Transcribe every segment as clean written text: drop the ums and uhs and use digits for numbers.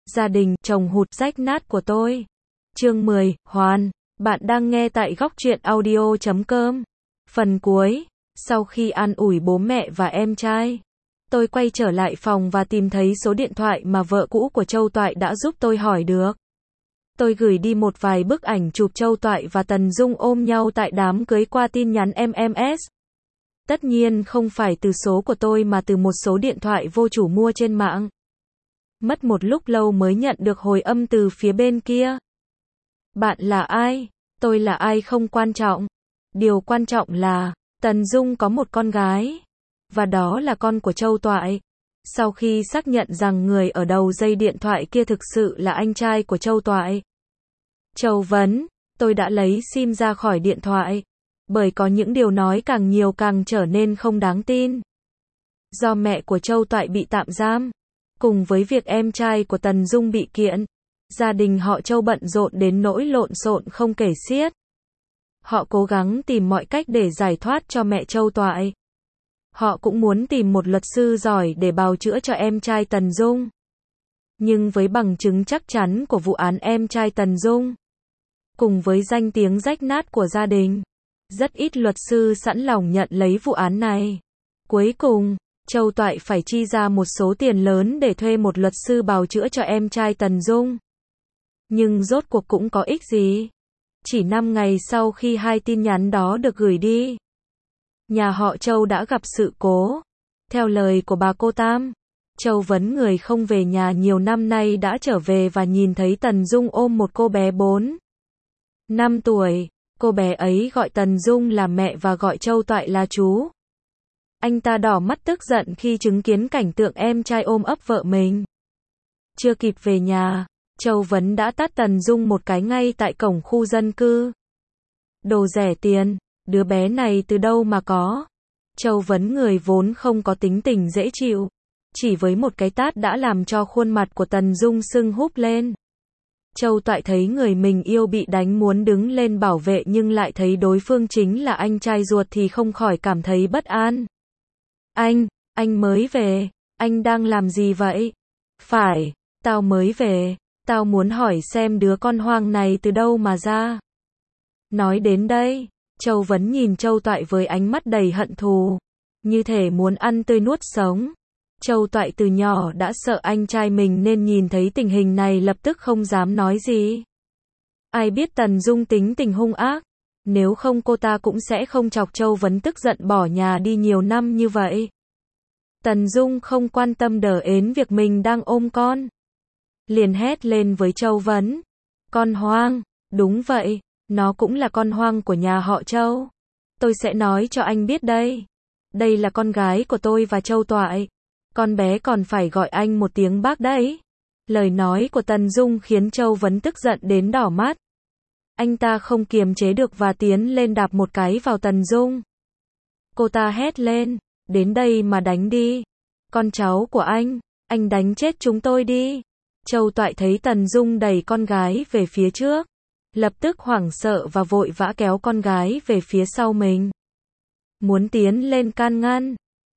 Gia đình, chồng hụt rách nát của tôi. Chương 10, Hoàn. Bạn đang nghe tại góc truyện audio.com. Phần cuối. Sau khi an ủi bố mẹ và em trai, tôi quay trở lại phòng và tìm thấy số điện thoại mà vợ cũ của Châu Toại đã giúp tôi hỏi được. Tôi gửi đi một vài bức ảnh chụp Châu Toại và Tần Dung ôm nhau tại đám cưới qua tin nhắn MMS. Tất nhiên không phải từ số của tôi mà từ một số điện thoại vô chủ mua trên mạng. Mất một lúc lâu mới nhận được hồi âm từ phía bên kia. Bạn là ai? Tôi là ai không quan trọng. Điều quan trọng là, Tần Dung có một con gái. Và đó là con của Châu Toại. Sau khi xác nhận rằng người ở đầu dây điện thoại kia thực sự là anh trai của Châu Toại. Châu Vấn, tôi đã lấy sim ra khỏi điện thoại. Bởi có những điều nói càng nhiều càng trở nên không đáng tin. Do mẹ của Châu Toại bị tạm giam, cùng với việc em trai của Tần Dung bị kiện, gia đình họ Châu bận rộn đến nỗi lộn xộn không kể xiết. Họ cố gắng tìm mọi cách để giải thoát cho mẹ Châu Toại. Họ cũng muốn tìm một luật sư giỏi để bào chữa cho em trai Tần Dung. Nhưng với bằng chứng chắc chắn của vụ án em trai Tần Dung, cùng với danh tiếng rách nát của gia đình, rất ít luật sư sẵn lòng nhận lấy vụ án này. Cuối cùng, Châu Toại phải chi ra một số tiền lớn để thuê một luật sư bào chữa cho em trai Tần Dung. Nhưng rốt cuộc cũng có ích gì. Chỉ 5 ngày sau khi hai tin nhắn đó được gửi đi, nhà họ Châu đã gặp sự cố. Theo lời của bà cô Tam, Châu Vấn người không về nhà nhiều năm nay đã trở về và nhìn thấy Tần Dung ôm một cô bé 4-5 tuổi. Cô bé ấy gọi Tần Dung là mẹ và gọi Châu Toại là chú. Anh ta đỏ mắt tức giận khi chứng kiến cảnh tượng em trai ôm ấp vợ mình. Chưa kịp về nhà, Châu Vấn đã tát Tần Dung một cái ngay tại cổng khu dân cư. Đồ rẻ tiền, đứa bé này từ đâu mà có. Châu Vấn người vốn không có tính tình dễ chịu, chỉ với một cái tát đã làm cho khuôn mặt của Tần Dung sưng húp lên. Châu Toại thấy người mình yêu bị đánh muốn đứng lên bảo vệ nhưng lại thấy đối phương chính là anh trai ruột thì không khỏi cảm thấy bất an. Anh mới về, anh đang làm gì vậy? Phải, tao mới về, tao muốn hỏi xem đứa con hoang này từ đâu mà ra. Nói đến đây, Châu Vấn nhìn Châu Toại với ánh mắt đầy hận thù, như thể muốn ăn tươi nuốt sống. Châu Toại từ nhỏ đã sợ anh trai mình nên nhìn thấy tình hình này lập tức không dám nói gì. Ai biết Tần Dung tính tình hung ác, nếu không cô ta cũng sẽ không chọc Châu Vấn tức giận bỏ nhà đi nhiều năm như vậy. Tần Dung không quan tâm đờ ến việc mình đang ôm con, liền hét lên với Châu Vấn. Con hoang, đúng vậy, nó cũng là con hoang của nhà họ Châu. Tôi sẽ nói cho anh biết đây. Đây là con gái của tôi và Châu Toại. Con bé còn phải gọi anh một tiếng bác đấy. Lời nói của Tần Dung khiến Châu Vấn tức giận đến đỏ mắt. Anh ta không kiềm chế được và tiến lên đạp một cái vào Tần Dung. Cô ta hét lên, đến đây mà đánh đi. Con cháu của anh đánh chết chúng tôi đi. Châu Toại thấy Tần Dung đẩy con gái về phía trước, lập tức hoảng sợ và vội vã kéo con gái về phía sau mình. Muốn tiến lên can ngăn.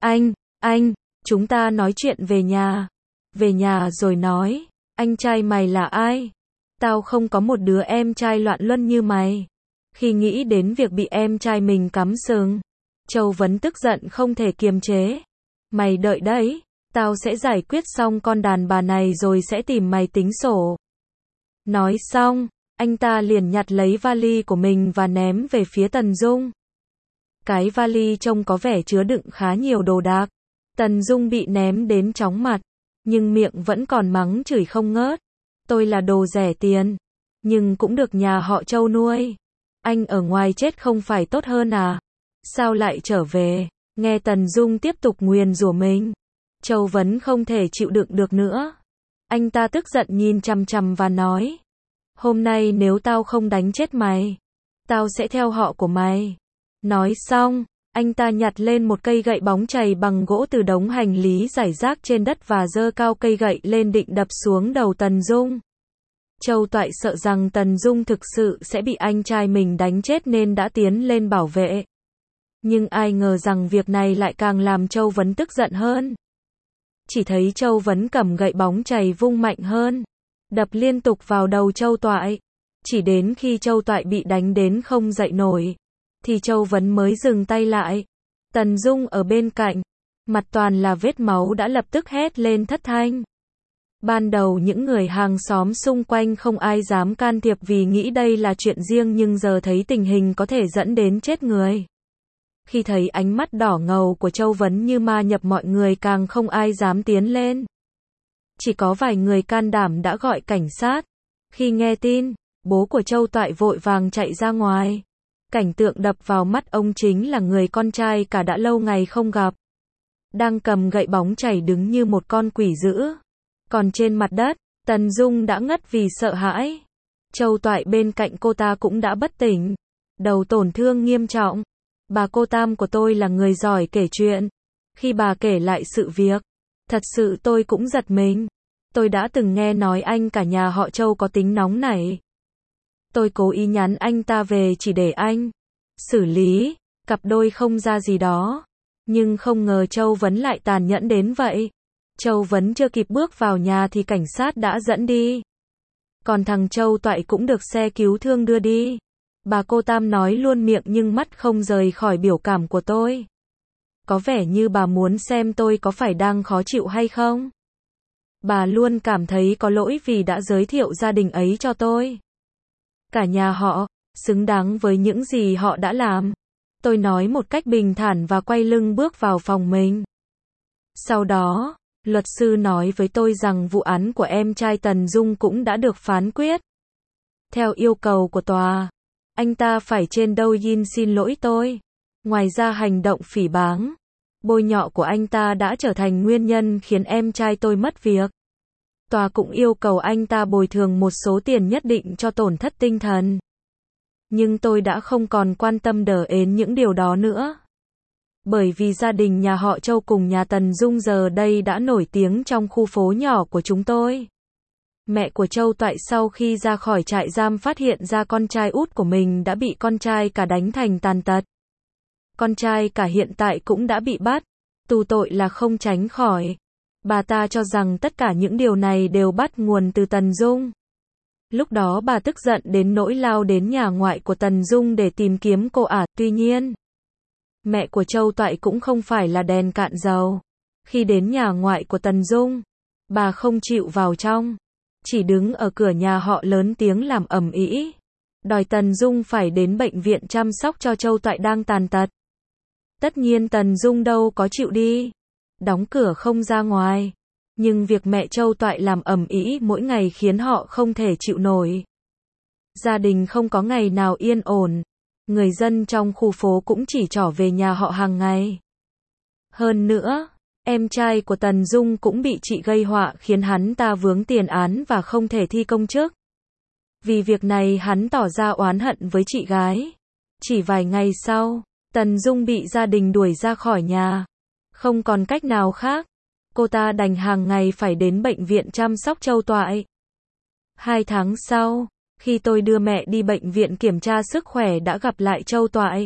Anh, chúng ta nói chuyện về nhà. Về nhà rồi nói. Anh trai mày là ai? Tao không có một đứa em trai loạn luân như mày. Khi nghĩ đến việc bị em trai mình cắm sừng, Châu Vấn tức giận không thể kiềm chế. Mày đợi đấy, tao sẽ giải quyết xong con đàn bà này rồi sẽ tìm mày tính sổ. Nói xong, anh ta liền nhặt lấy vali của mình và ném về phía Tần Dung. Cái vali trông có vẻ chứa đựng khá nhiều đồ đạc. Tần Dung bị ném đến chóng mặt, nhưng miệng vẫn còn mắng chửi không ngớt. Tôi là đồ rẻ tiền, nhưng cũng được nhà họ Châu nuôi. Anh ở ngoài chết không phải tốt hơn à? Sao lại trở về? Nghe Tần Dung tiếp tục nguyền rủa mình, Châu Vấn không thể chịu đựng được nữa. Anh ta tức giận nhìn chằm chằm và nói. Hôm nay nếu tao không đánh chết mày, tao sẽ theo họ của mày. Nói xong, anh ta nhặt lên một cây gậy bóng chày bằng gỗ từ đống hành lý rải rác trên đất và giơ cao cây gậy lên định đập xuống đầu Tần Dung. Châu Toại sợ rằng Tần Dung thực sự sẽ bị anh trai mình đánh chết nên đã tiến lên bảo vệ. Nhưng ai ngờ rằng việc này lại càng làm Châu Vấn tức giận hơn. Chỉ thấy Châu Vấn cầm gậy bóng chày vung mạnh hơn. đập liên tục vào đầu Châu Toại. Chỉ đến khi Châu Toại bị đánh đến không dậy nổi, thì Châu Vấn mới dừng tay lại. Tần Dung ở bên cạnh, mặt toàn là vết máu đã lập tức hét lên thất thanh. Ban đầu những người hàng xóm xung quanh không ai dám can thiệp vì nghĩ đây là chuyện riêng, nhưng giờ thấy tình hình có thể dẫn đến chết người. Khi thấy ánh mắt đỏ ngầu của Châu Vấn như ma nhập, mọi người càng không ai dám tiến lên. Chỉ có vài người can đảm đã gọi cảnh sát. Khi nghe tin, bố của Châu Toại vội vàng chạy ra ngoài. Cảnh tượng đập vào mắt ông chính là người con trai cả đã lâu ngày không gặp, đang cầm gậy bóng chảy đứng như một con quỷ dữ. Còn trên mặt đất, Tần Dung đã ngất vì sợ hãi. Châu Toại bên cạnh cô ta cũng đã bất tỉnh, đầu tổn thương nghiêm trọng. Bà cô Tam của tôi là người giỏi kể chuyện. Khi bà kể lại sự việc, thật sự tôi cũng giật mình. Tôi đã từng nghe nói anh cả nhà họ Châu có tính nóng nảy. Tôi cố ý nhắn anh ta về chỉ để anh xử lý, cặp đôi không ra gì đó. Nhưng không ngờ Châu Vấn lại tàn nhẫn đến vậy. Châu Vấn chưa kịp bước vào nhà thì cảnh sát đã dẫn đi. Còn thằng Châu Toại cũng được xe cứu thương đưa đi. Bà cô Tam nói luôn miệng nhưng mắt không rời khỏi biểu cảm của tôi. Có vẻ như bà muốn xem tôi có phải đang khó chịu hay không. Bà luôn cảm thấy có lỗi vì đã giới thiệu gia đình ấy cho tôi. Cả nhà họ xứng đáng với những gì họ đã làm. Tôi nói một cách bình thản và quay lưng bước vào phòng mình. Sau đó, luật sư nói với tôi rằng vụ án của em trai Tần Dung cũng đã được phán quyết. Theo yêu cầu của tòa, anh ta phải trên Douyin xin lỗi tôi. Ngoài ra hành động phỉ báng, bôi nhọ của anh ta đã trở thành nguyên nhân khiến em trai tôi mất việc. Tòa cũng yêu cầu anh ta bồi thường một số tiền nhất định cho tổn thất tinh thần. Nhưng tôi đã không còn quan tâm đờ ến những điều đó nữa. Bởi vì gia đình nhà họ Châu cùng nhà Tần Dung giờ đây đã nổi tiếng trong khu phố nhỏ của chúng tôi. Mẹ của Châu Toại sau khi ra khỏi trại giam phát hiện ra con trai út của mình đã bị con trai cả đánh thành tàn tật. Con trai cả hiện tại cũng đã bị bắt, tù tội là không tránh khỏi. Bà ta cho rằng tất cả những điều này đều bắt nguồn từ Tần Dung. Lúc đó bà tức giận đến nỗi lao đến nhà ngoại của Tần Dung để tìm kiếm cô ả. Tuy nhiên, mẹ của Châu Toại cũng không phải là đèn cạn dầu. Khi đến nhà ngoại của Tần Dung, bà không chịu vào trong, chỉ đứng ở cửa nhà họ lớn tiếng làm ầm ĩ, đòi Tần Dung phải đến bệnh viện chăm sóc cho Châu Toại đang tàn tật. Tất nhiên Tần Dung đâu có chịu đi, đóng cửa không ra ngoài. Nhưng việc mẹ Châu Toại làm ầm ĩ mỗi ngày khiến họ không thể chịu nổi. Gia đình không có ngày nào yên ổn. Người dân trong khu phố cũng chỉ trỏ về nhà họ hàng ngày. Hơn nữa, em trai của Tần Dung cũng bị chị gây họa khiến hắn ta vướng tiền án và không thể thi công chức. Vì việc này hắn tỏ ra oán hận với chị gái. Chỉ vài ngày sau, Tần Dung bị gia đình đuổi ra khỏi nhà. Không còn cách nào khác, cô ta đành hàng ngày phải đến bệnh viện chăm sóc Châu Toại. 2 tháng sau, khi tôi đưa mẹ đi bệnh viện kiểm tra sức khỏe đã gặp lại Châu Toại.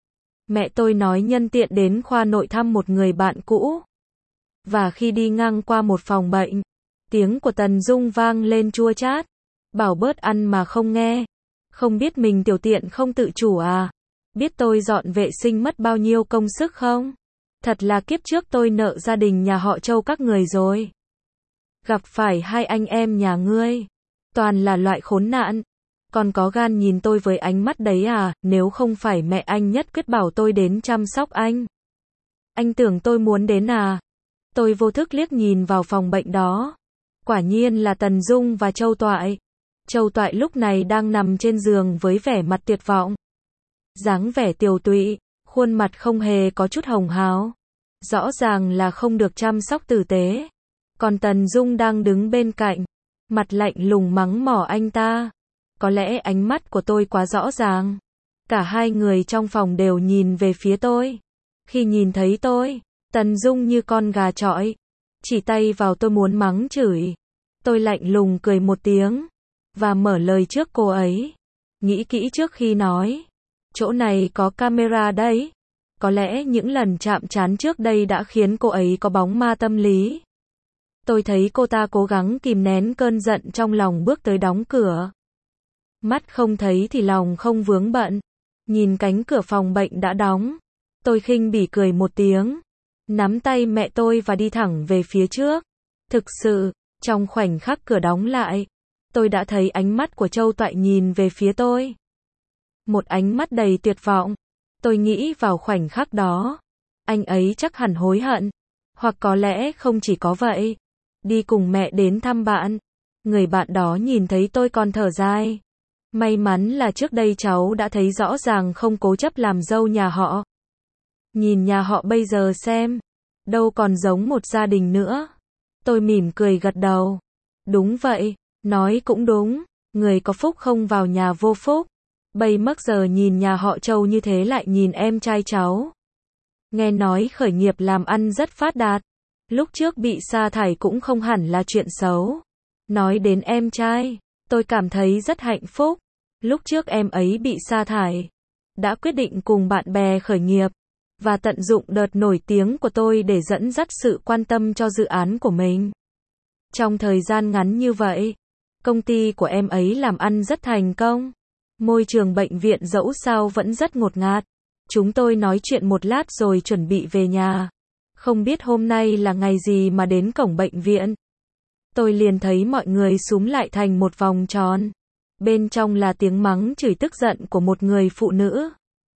Mẹ tôi nói nhân tiện đến khoa nội thăm một người bạn cũ. Và khi đi ngang qua một phòng bệnh, tiếng của Tần Dung vang lên chua chát. Bảo bớt ăn mà không nghe. Không biết mình tiểu tiện không tự chủ à? Biết tôi dọn vệ sinh mất bao nhiêu công sức không? Thật là kiếp trước tôi nợ gia đình nhà họ Châu các người rồi. Gặp phải hai anh em nhà ngươi, toàn là loại khốn nạn. Còn có gan nhìn tôi với ánh mắt đấy à? Nếu không phải mẹ anh nhất quyết bảo tôi đến chăm sóc anh. Anh tưởng tôi muốn đến à? Tôi vô thức liếc nhìn vào phòng bệnh đó. Quả nhiên là Tần Dung và Châu Toại. Châu Toại lúc này đang nằm trên giường với vẻ mặt tuyệt vọng. Dáng vẻ tiều tụy, khuôn mặt không hề có chút hồng hào. Rõ ràng là không được chăm sóc tử tế. Còn Tần Dung đang đứng bên cạnh, mặt lạnh lùng mắng mỏ anh ta. Có lẽ ánh mắt của tôi quá rõ ràng. Cả hai người trong phòng đều nhìn về phía tôi. Khi nhìn thấy tôi, Tần Dung như con gà chọi, chỉ tay vào tôi muốn mắng chửi. Tôi lạnh lùng cười một tiếng và mở lời trước cô ấy. Nghĩ kỹ trước khi nói. Chỗ này có camera đấy. Có lẽ những lần chạm trán trước đây đã khiến cô ấy có bóng ma tâm lý. Tôi thấy cô ta cố gắng kìm nén cơn giận trong lòng bước tới đóng cửa. Mắt không thấy thì lòng không vướng bận. Nhìn cánh cửa phòng bệnh đã đóng. Tôi khinh bỉ cười một tiếng. Nắm tay mẹ tôi và đi thẳng về phía trước. Thực sự, trong khoảnh khắc cửa đóng lại, tôi đã thấy ánh mắt của Châu Toại nhìn về phía tôi. Một ánh mắt đầy tuyệt vọng. Tôi nghĩ vào khoảnh khắc đó, anh ấy chắc hẳn hối hận. Hoặc có lẽ không chỉ có vậy. Đi cùng mẹ đến thăm bạn. Người bạn đó nhìn thấy tôi còn thở dài. May mắn là trước đây cháu đã thấy rõ ràng không cố chấp làm dâu nhà họ. Nhìn nhà họ bây giờ xem, đâu còn giống một gia đình nữa. Tôi mỉm cười gật đầu. Đúng vậy, nói cũng đúng, người có phúc không vào nhà vô phúc. Bây mất giờ nhìn nhà họ Châu như thế lại nhìn em trai cháu. Nghe nói khởi nghiệp làm ăn rất phát đạt. Lúc trước bị sa thải cũng không hẳn là chuyện xấu. Nói đến em trai, tôi cảm thấy rất hạnh phúc. Lúc trước em ấy bị sa thải, đã quyết định cùng bạn bè khởi nghiệp, và tận dụng đợt nổi tiếng của tôi để dẫn dắt sự quan tâm cho dự án của mình. Trong thời gian ngắn như vậy, công ty của em ấy làm ăn rất thành công. Môi trường bệnh viện dẫu sao vẫn rất ngột ngạt. Chúng tôi nói chuyện một lát rồi chuẩn bị về nhà. Không biết hôm nay là ngày gì mà đến cổng bệnh viện. Tôi liền thấy mọi người xúm lại thành một vòng tròn. Bên trong là tiếng mắng chửi tức giận của một người phụ nữ.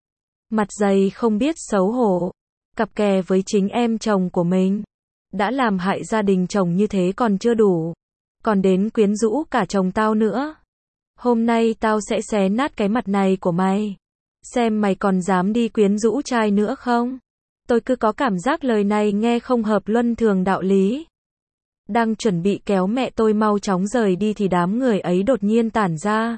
Mặt dày không biết xấu hổ. Cặp kè với chính em chồng của mình. Đã làm hại gia đình chồng như thế còn chưa đủ. Còn đến quyến rũ cả chồng tao nữa. Hôm nay tao sẽ xé nát cái mặt này của mày. Xem mày còn dám đi quyến rũ trai nữa không? Tôi cứ có cảm giác lời này nghe không hợp luân thường đạo lý. Đang chuẩn bị kéo mẹ tôi mau chóng rời đi thì đám người ấy đột nhiên tản ra.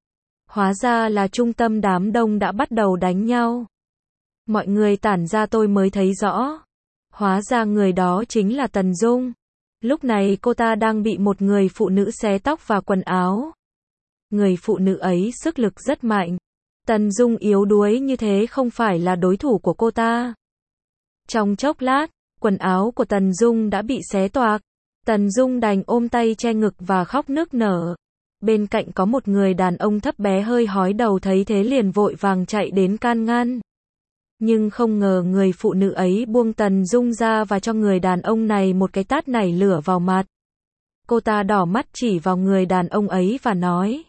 Hóa ra là trung tâm đám đông đã bắt đầu đánh nhau. Mọi người tản ra tôi mới thấy rõ. Hóa ra người đó chính là Tần Dung. Lúc này cô ta đang bị một người phụ nữ xé tóc và quần áo. Người phụ nữ ấy sức lực rất mạnh. Tần Dung yếu đuối như thế không phải là đối thủ của cô ta. Trong chốc lát, quần áo của Tần Dung đã bị xé toạc. Tần Dung đành ôm tay che ngực và khóc nức nở. Bên cạnh có một người đàn ông thấp bé hơi hói đầu thấy thế liền vội vàng chạy đến can ngăn. Nhưng không ngờ người phụ nữ ấy buông Tần Dung ra và cho người đàn ông này một cái tát nảy lửa vào mặt. Cô ta đỏ mắt chỉ vào người đàn ông ấy và nói: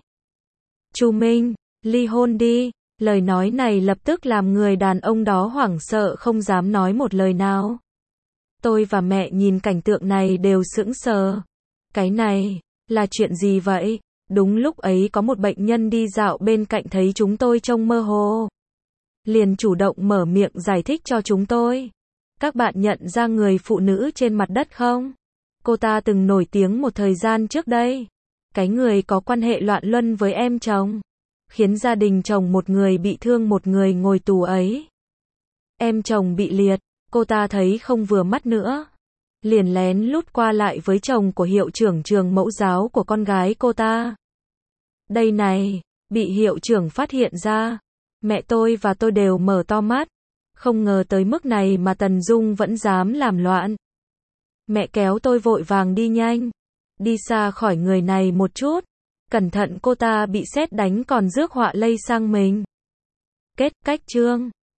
"Chu Minh, ly hôn đi." Lời nói này lập tức làm người đàn ông đó hoảng sợ không dám nói một lời nào. Tôi và mẹ nhìn cảnh tượng này đều sững sờ. Cái này, là chuyện gì vậy? Đúng lúc ấy có một bệnh nhân đi dạo bên cạnh thấy chúng tôi trông mơ hồ. Liền chủ động mở miệng giải thích cho chúng tôi. Các bạn nhận ra người phụ nữ trên mặt đất không? Cô ta từng nổi tiếng một thời gian trước đây. Cái người có quan hệ loạn luân với em chồng. Khiến gia đình chồng một người bị thương một người ngồi tù ấy. Em chồng bị liệt, cô ta thấy không vừa mắt nữa. Liền lén lút qua lại với chồng của hiệu trưởng trường mẫu giáo của con gái cô ta. Đây này, bị hiệu trưởng phát hiện ra. Mẹ tôi và tôi đều mở to mắt. Không ngờ tới mức này mà Tần Dung vẫn dám làm loạn. Mẹ kéo tôi vội vàng đi nhanh. Đi xa khỏi người này một chút. Cẩn thận cô ta bị sét đánh còn rước họa lây sang mình. Kết cách chương.